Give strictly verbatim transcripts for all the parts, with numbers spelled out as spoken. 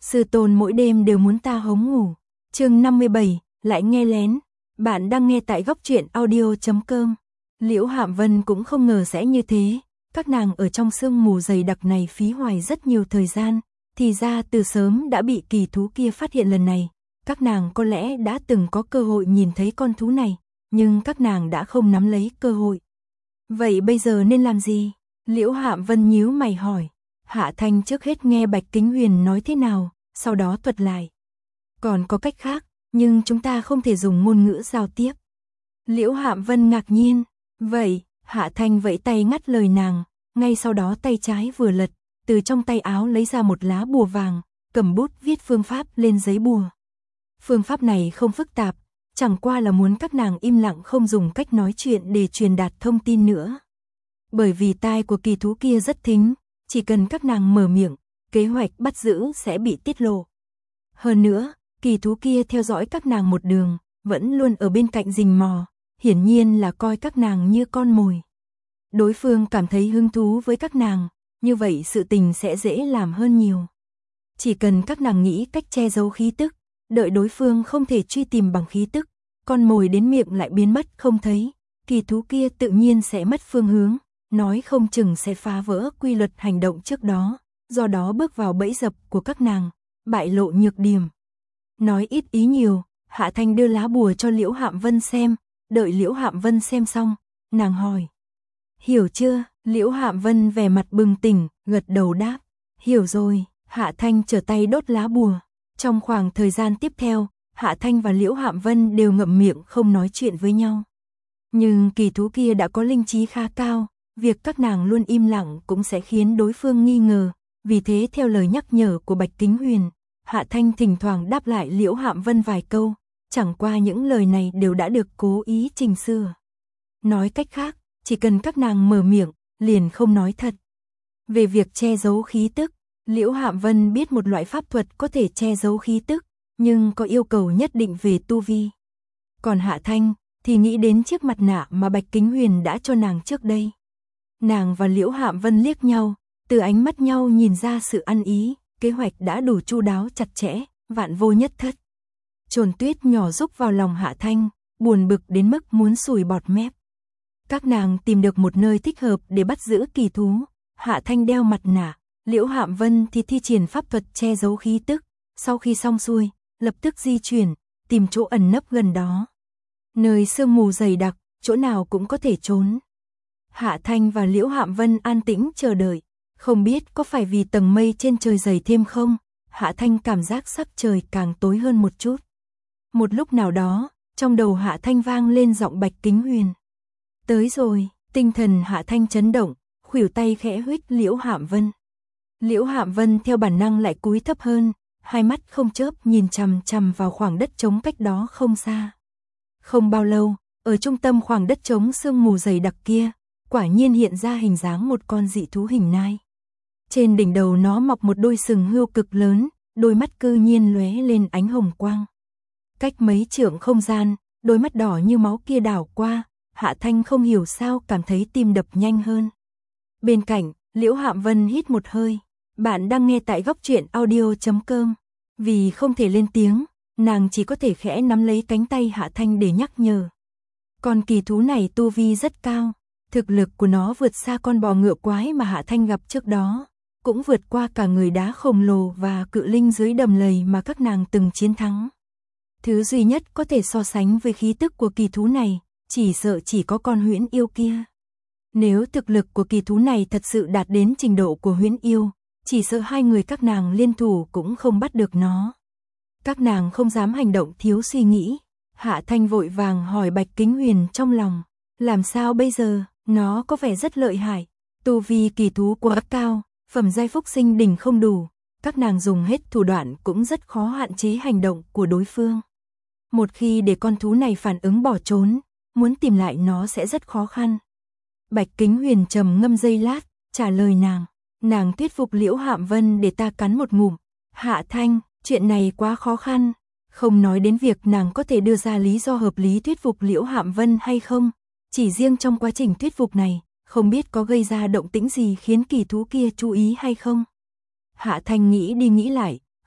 Sư tôn mỗi đêm đều muốn ta hống ngủ. Chương năm mươi bảy, lại nghe lén. Bạn đang nghe tại góc truyện audio chấm com. Liễu Hạm Vân cũng không ngờ sẽ như thế, các nàng ở trong sương mù dày đặc này phí hoài rất nhiều thời gian, thì ra từ sớm đã bị kỳ thú kia phát hiện lần này. Các nàng có lẽ đã từng có cơ hội nhìn thấy con thú này, nhưng các nàng đã không nắm lấy cơ hội. Vậy bây giờ nên làm gì? Liễu Hạm Vân nhíu mày hỏi. Hạ Thanh trước hết nghe Bạch Kính Huyền nói thế nào, sau đó thuật lại. Còn có cách khác, nhưng chúng ta không thể dùng ngôn ngữ giao tiếp. Liễu Hạm Vân ngạc nhiên. Vậy, Hạ Thanh vẫy tay ngắt lời nàng, ngay sau đó tay trái vừa lật, từ trong tay áo lấy ra một lá bùa vàng, cầm bút viết phương pháp lên giấy bùa. Phương pháp này không phức tạp, chẳng qua là muốn các nàng im lặng không dùng cách nói chuyện để truyền đạt thông tin nữa. Bởi vì tai của kỳ thú kia rất thính, chỉ cần các nàng mở miệng, kế hoạch bắt giữ sẽ bị tiết lộ. Hơn nữa, kỳ thú kia theo dõi các nàng một đường, vẫn luôn ở bên cạnh rình mò, hiển nhiên là coi các nàng như con mồi. Đối phương cảm thấy hứng thú với các nàng, như vậy sự tình sẽ dễ làm hơn nhiều. Chỉ cần các nàng nghĩ cách che giấu khí tức, đợi đối phương không thể truy tìm bằng khí tức, con mồi đến miệng lại biến mất không thấy, kỳ thú kia tự nhiên sẽ mất phương hướng, nói không chừng sẽ phá vỡ quy luật hành động trước đó, do đó bước vào bẫy dập của các nàng, bại lộ nhược điểm. Nói ít ý nhiều, Hạ Thanh đưa lá bùa cho Liễu Hạm Vân xem, đợi Liễu Hạm Vân xem xong, nàng hỏi. Hiểu chưa? Liễu Hạm Vân vẻ mặt bừng tỉnh, gật đầu đáp. Hiểu rồi. Hạ Thanh trở tay đốt lá bùa. Trong khoảng thời gian tiếp theo, Hạ Thanh và Liễu Hạm Vân đều ngậm miệng không nói chuyện với nhau. Nhưng kỳ thú kia đã có linh trí khá cao, việc các nàng luôn im lặng cũng sẽ khiến đối phương nghi ngờ, vì thế theo lời nhắc nhở của Bạch Kính Huyền, Hạ Thanh thỉnh thoảng đáp lại Liễu Hạm Vân vài câu, chẳng qua những lời này đều đã được cố ý chỉnh sửa. Nói cách khác, chỉ cần các nàng mở miệng, liền không nói thật. Về việc che giấu khí tức, Liễu Hạm Vân biết một loại pháp thuật có thể che giấu khí tức, nhưng có yêu cầu nhất định về tu vi. Còn Hạ Thanh thì nghĩ đến chiếc mặt nạ mà Bạch Kính Huyền đã cho nàng trước đây. Nàng và Liễu Hạm Vân liếc nhau, từ ánh mắt nhau nhìn ra sự ăn ý, kế hoạch đã đủ chu đáo chặt chẽ, vạn vô nhất thất. Trồn Tuyết nhỏ rúc vào lòng Hạ Thanh, buồn bực đến mức muốn sủi bọt mép. Các nàng tìm được một nơi thích hợp để bắt giữ kỳ thú, Hạ Thanh đeo mặt nạ, Liễu Hạm Vân thì thi triển pháp thuật che giấu khí tức, sau khi xong xuôi, lập tức di chuyển, tìm chỗ ẩn nấp gần đó. Nơi sương mù dày đặc, chỗ nào cũng có thể trốn. Hạ Thanh và Liễu Hạm Vân an tĩnh chờ đợi, không biết có phải vì tầng mây trên trời dày thêm không, Hạ Thanh cảm giác sắc trời càng tối hơn một chút. Một lúc nào đó, trong đầu Hạ Thanh vang lên giọng Bạch Kính Huyền. Tới rồi, tinh thần Hạ Thanh chấn động, khuỷu tay khẽ huých Liễu Hạm Vân. Liễu Hạm Vân theo bản năng lại cúi thấp hơn, hai mắt không chớp nhìn chằm chằm vào khoảng đất trống cách đó không xa. Không bao lâu, ở trung tâm khoảng đất trống sương mù dày đặc kia, quả nhiên hiện ra hình dáng một con dị thú hình nai. Trên đỉnh đầu nó mọc một đôi sừng hươu cực lớn, đôi mắt cư nhiên lóe lên ánh hồng quang. Cách mấy trượng không gian, đôi mắt đỏ như máu kia đảo qua, Hạ Thanh không hiểu sao cảm thấy tim đập nhanh hơn. Bên cạnh, Liễu Hạm Vân hít một hơi. Bạn đang nghe tại góc truyện audio chấm com. Vì không thể lên tiếng, nàng chỉ có thể khẽ nắm lấy cánh tay Hạ Thanh để nhắc nhở. Con kỳ thú này tu vi rất cao, thực lực của nó vượt xa con bò ngựa quái mà Hạ Thanh gặp trước đó, cũng vượt qua cả người đá khổng lồ và cự linh dưới đầm lầy mà các nàng từng chiến thắng. Thứ duy nhất có thể so sánh với khí tức của kỳ thú này, chỉ sợ chỉ có con huyễn yêu kia. Nếu thực lực của kỳ thú này thật sự đạt đến trình độ của huyễn yêu, chỉ sợ hai người các nàng liên thủ cũng không bắt được nó. Các nàng không dám hành động thiếu suy nghĩ. Hạ Thanh vội vàng hỏi Bạch Kính Huyền trong lòng, làm sao bây giờ, nó có vẻ rất lợi hại, tu vi kỳ thú quá cao, phẩm giai phúc sinh đỉnh không đủ, các nàng dùng hết thủ đoạn cũng rất khó hạn chế hành động của đối phương. Một khi để con thú này phản ứng bỏ trốn, muốn tìm lại nó sẽ rất khó khăn. Bạch Kính Huyền trầm ngâm giây lát, trả lời nàng, nàng thuyết phục Liễu Hạm Vân để ta cắn một ngụm. Hạ Thanh, chuyện này quá khó khăn, không nói đến việc nàng có thể đưa ra lý do hợp lý thuyết phục Liễu Hạm Vân hay không, chỉ riêng trong quá trình thuyết phục này, không biết có gây ra động tĩnh gì khiến kỳ thú kia chú ý hay không. Hạ Thanh nghĩ đi nghĩ lại,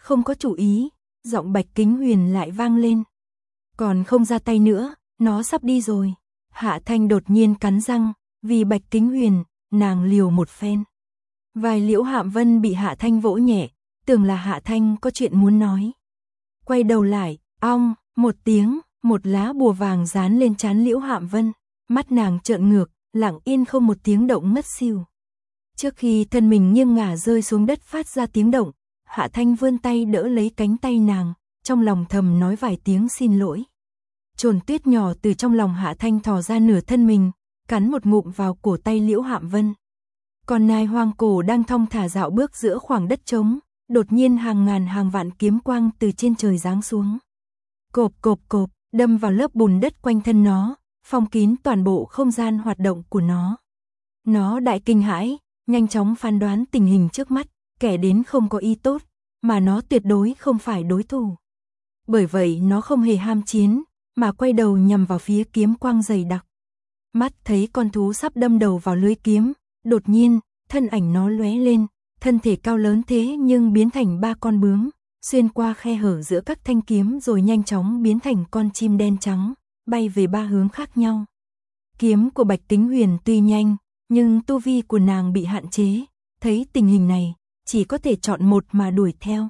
không có chủ ý, giọng Bạch Kính Huyền lại vang lên. Còn không ra tay nữa, nó sắp đi rồi. Hạ Thanh đột nhiên cắn răng, vì Bạch Kính Huyền, nàng liều một phen. Vai Liễu Hạm Vân bị Hạ Thanh vỗ nhẹ, tưởng là Hạ Thanh có chuyện muốn nói. Quay đầu lại, ong, một tiếng, một lá bùa vàng dán lên trán Liễu Hạm Vân, mắt nàng trợn ngược, lặng yên không một tiếng động ngất xỉu. Trước khi thân mình nghiêng ngả rơi xuống đất phát ra tiếng động, Hạ Thanh vươn tay đỡ lấy cánh tay nàng, trong lòng thầm nói vài tiếng xin lỗi. Trồn tuyết nhỏ từ trong lòng Hạ Thanh thò ra nửa thân mình, cắn một ngụm vào cổ tay Liễu Hạm Vân. Còn nai hoang cổ đang thong thả dạo bước giữa khoảng đất trống, đột nhiên hàng ngàn hàng vạn kiếm quang từ trên trời giáng xuống. Cộp cộp cộp, đâm vào lớp bùn đất quanh thân nó, phong kín toàn bộ không gian hoạt động của nó. Nó đại kinh hãi, nhanh chóng phán đoán tình hình trước mắt, kẻ đến không có ý tốt, mà nó tuyệt đối không phải đối thủ. Bởi vậy nó không hề ham chiến, mà quay đầu nhằm vào phía kiếm quang dày đặc. Mắt thấy con thú sắp đâm đầu vào lưới kiếm, đột nhiên, thân ảnh nó lóe lên, thân thể cao lớn thế nhưng biến thành ba con bướm, xuyên qua khe hở giữa các thanh kiếm rồi nhanh chóng biến thành con chim đen trắng, bay về ba hướng khác nhau. Kiếm của Bạch Kính Huyền tuy nhanh, nhưng tu vi của nàng bị hạn chế, thấy tình hình này, chỉ có thể chọn một mà đuổi theo.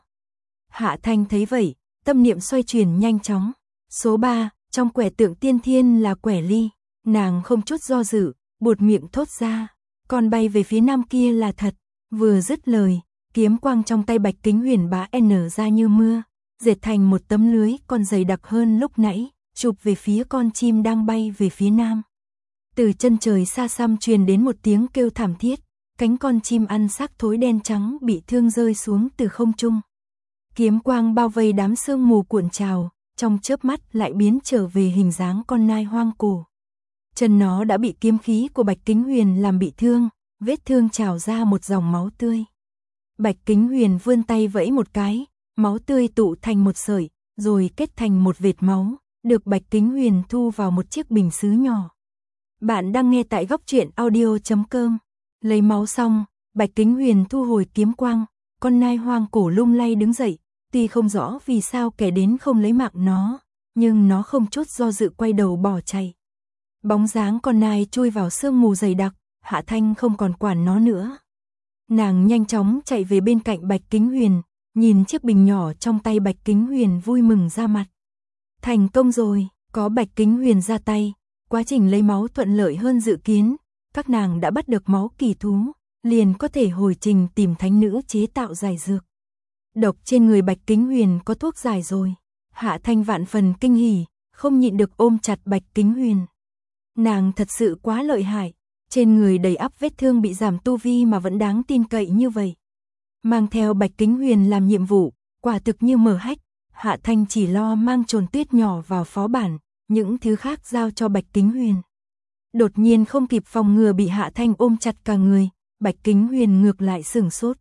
Hạ Thanh thấy vậy, tâm niệm xoay chuyển nhanh chóng. Số ba, trong quẻ tượng tiên thiên là quẻ ly, nàng không chút do dự, buột miệng thốt ra, còn bay về phía nam kia là thật. Vừa dứt lời, kiếm quang trong tay Bạch Kính Huyền bá nở ra như mưa, dệt thành một tấm lưới còn dày đặc hơn lúc nãy, chụp về phía con chim đang bay về phía nam. Từ chân trời xa xăm truyền đến một tiếng kêu thảm thiết, cánh con chim ăn xác thối đen trắng bị thương rơi xuống từ không trung. Kiếm quang bao vây đám sương mù cuộn trào, trong chớp mắt lại biến trở về hình dáng con nai hoang cổ. Chân nó đã bị kiếm khí của Bạch Kính Huyền làm bị thương, vết thương trào ra một dòng máu tươi. Bạch Kính Huyền vươn tay vẫy một cái, máu tươi tụ thành một sợi, rồi kết thành một vệt máu, được Bạch Kính Huyền thu vào một chiếc bình sứ nhỏ. Bạn đang nghe tại góc truyện audio chấm com. Lấy máu xong, Bạch Kính Huyền thu hồi kiếm quang, con nai hoang cổ lung lay đứng dậy, tuy không rõ vì sao kẻ đến không lấy mạng nó, nhưng nó không chút do dự quay đầu bỏ chạy. Bóng dáng con nai chui vào sương mù dày đặc, Hạ Thanh không còn quản nó nữa. Nàng nhanh chóng chạy về bên cạnh Bạch Kính Huyền, nhìn chiếc bình nhỏ trong tay Bạch Kính Huyền vui mừng ra mặt. Thành công rồi, có Bạch Kính Huyền ra tay, quá trình lấy máu thuận lợi hơn dự kiến, các nàng đã bắt được máu kỳ thú, liền có thể hồi trình tìm thánh nữ chế tạo giải dược. Độc trên người Bạch Kính Huyền có thuốc giải rồi. Hạ Thanh vạn phần kinh hỉ, không nhịn được ôm chặt Bạch Kính Huyền. Nàng thật sự quá lợi hại, trên người đầy ắp vết thương bị giảm tu vi mà vẫn đáng tin cậy như vậy. Mang theo Bạch Kính Huyền làm nhiệm vụ, quả thực như mở hách, Hạ Thanh chỉ lo mang Trồn Tuyết nhỏ vào phó bản, những thứ khác giao cho Bạch Kính Huyền. Đột nhiên không kịp phòng ngừa bị Hạ Thanh ôm chặt cả người, Bạch Kính Huyền ngược lại sửng sốt.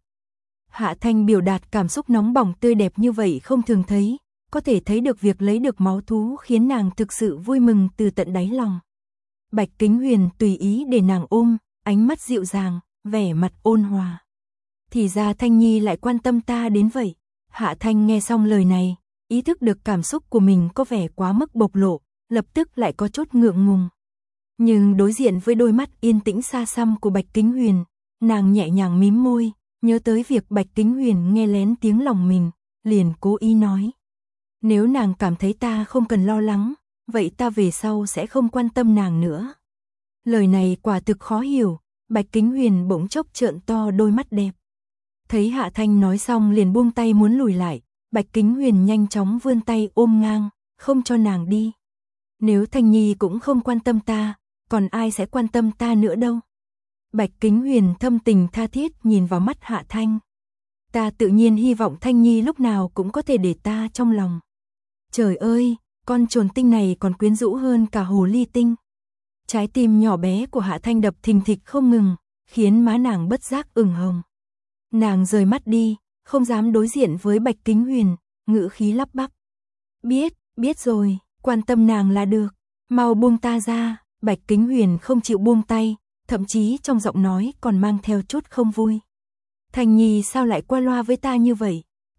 Hạ Thanh biểu đạt cảm xúc nóng bỏng tươi đẹp như vậy không thường thấy, có thể thấy được việc lấy được máu thú khiến nàng thực sự vui mừng từ tận đáy lòng. Bạch Kính Huyền tùy ý để nàng ôm, ánh mắt dịu dàng, vẻ mặt ôn hòa. Thì ra Thanh Nhi lại quan tâm ta đến vậy. Hạ Thanh nghe xong lời này, ý thức được cảm xúc của mình có vẻ quá mức bộc lộ, lập tức lại có chút ngượng ngùng. Nhưng đối diện với đôi mắt yên tĩnh xa xăm của Bạch Kính Huyền, nàng nhẹ nhàng mím môi, nhớ tới việc Bạch Kính Huyền nghe lén tiếng lòng mình, liền cố ý nói. Nếu nàng cảm thấy ta không cần lo lắng, vậy ta về sau sẽ không quan tâm nàng nữa. Lời này quả thực khó hiểu, Bạch Kính Huyền bỗng chốc trợn to đôi mắt đẹp. Thấy Hạ Thanh nói xong liền buông tay muốn lùi lại, Bạch Kính Huyền nhanh chóng vươn tay ôm ngang, không cho nàng đi. Nếu Thanh Nhi cũng không quan tâm ta, còn ai sẽ quan tâm ta nữa đâu. Bạch Kính Huyền thâm tình tha thiết nhìn vào mắt Hạ Thanh. Ta tự nhiên hy vọng Thanh Nhi lúc nào cũng có thể để ta trong lòng. Trời ơi, con trồn tinh này còn quyến rũ hơn cả hồ ly tinh. Trái tim nhỏ bé của Hạ Thanh đập thình thịch không ngừng, khiến má nàng bất giác ửng hồng. Nàng rời mắt đi, không dám đối diện với Bạch Kính Huyền, ngữ khí lắp bắp. Biết, biết rồi, quan tâm nàng là được, mau buông ta ra. Bạch Kính Huyền không chịu buông tay, thậm chí trong giọng nói còn mang theo chút không vui. Thanh Nhi sao lại qua loa với ta như vậy?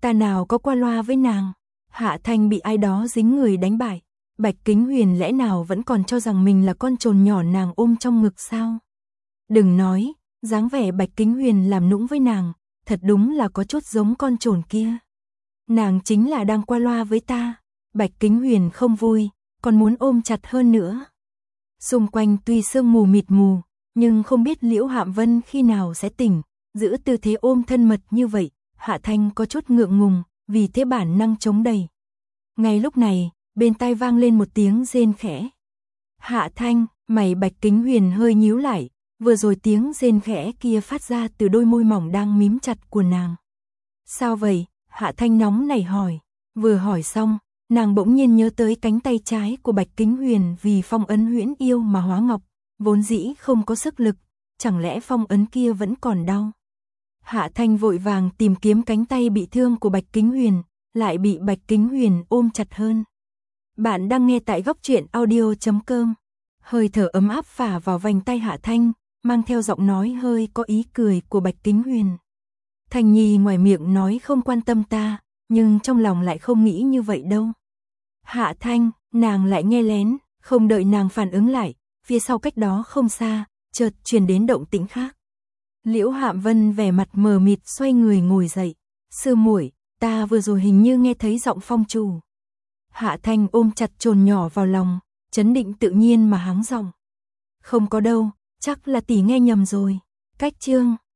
Ta nào có qua loa với nàng. Hạ Thanh bị ai đó dính người đánh bại. Bạch Kính Huyền lẽ nào vẫn còn cho rằng mình là con trồn nhỏ nàng ôm trong ngực sao? Đừng nói, dáng vẻ Bạch Kính Huyền làm nũng với nàng, thật đúng là có chút giống con trồn kia. Nàng chính là đang qua loa với ta. Bạch Kính Huyền không vui, còn muốn ôm chặt hơn nữa. Xung quanh tuy sương mù mịt mù, nhưng không biết Liễu Hạm Vân khi nào sẽ tỉnh, giữ tư thế ôm thân mật như vậy, Hạ Thanh có chút ngượng ngùng, vì thế bản năng chống đẩy. Ngay lúc này, bên tai vang lên một tiếng rên khẽ. Hạ Thanh, mày Bạch Kính Huyền hơi nhíu lại, vừa rồi tiếng rên khẽ kia phát ra từ đôi môi mỏng đang mím chặt của nàng. Sao vậy? Hạ Thanh nóng nảy hỏi. Vừa hỏi xong, nàng bỗng nhiên nhớ tới cánh tay trái của Bạch Kính Huyền vì phong ấn huyễn yêu mà hóa ngọc, vốn dĩ không có sức lực, chẳng lẽ phong ấn kia vẫn còn đau. Hạ Thanh vội vàng tìm kiếm cánh tay bị thương của Bạch Kính Huyền, lại bị Bạch Kính Huyền ôm chặt hơn. Bạn đang nghe tại góc truyện audio chấm com. Hơi thở ấm áp phả vào vành tay Hạ Thanh, mang theo giọng nói hơi có ý cười của Bạch Kính Huyền. Thanh Nhi ngoài miệng nói không quan tâm ta, nhưng trong lòng lại không nghĩ như vậy đâu. Hạ Thanh, nàng lại nghe lén, không đợi nàng phản ứng lại, phía sau cách đó không xa, chợt truyền đến động tĩnh khác. Liễu Hạm Vân vẻ mặt mờ mịt xoay người ngồi dậy. Sư muội, ta vừa rồi hình như nghe thấy giọng phong chủ. Hạ Thanh ôm chặt trồn nhỏ vào lòng, chấn định tự nhiên mà hắng giọng. Không có đâu, chắc là tỷ nghe nhầm rồi. Cách chương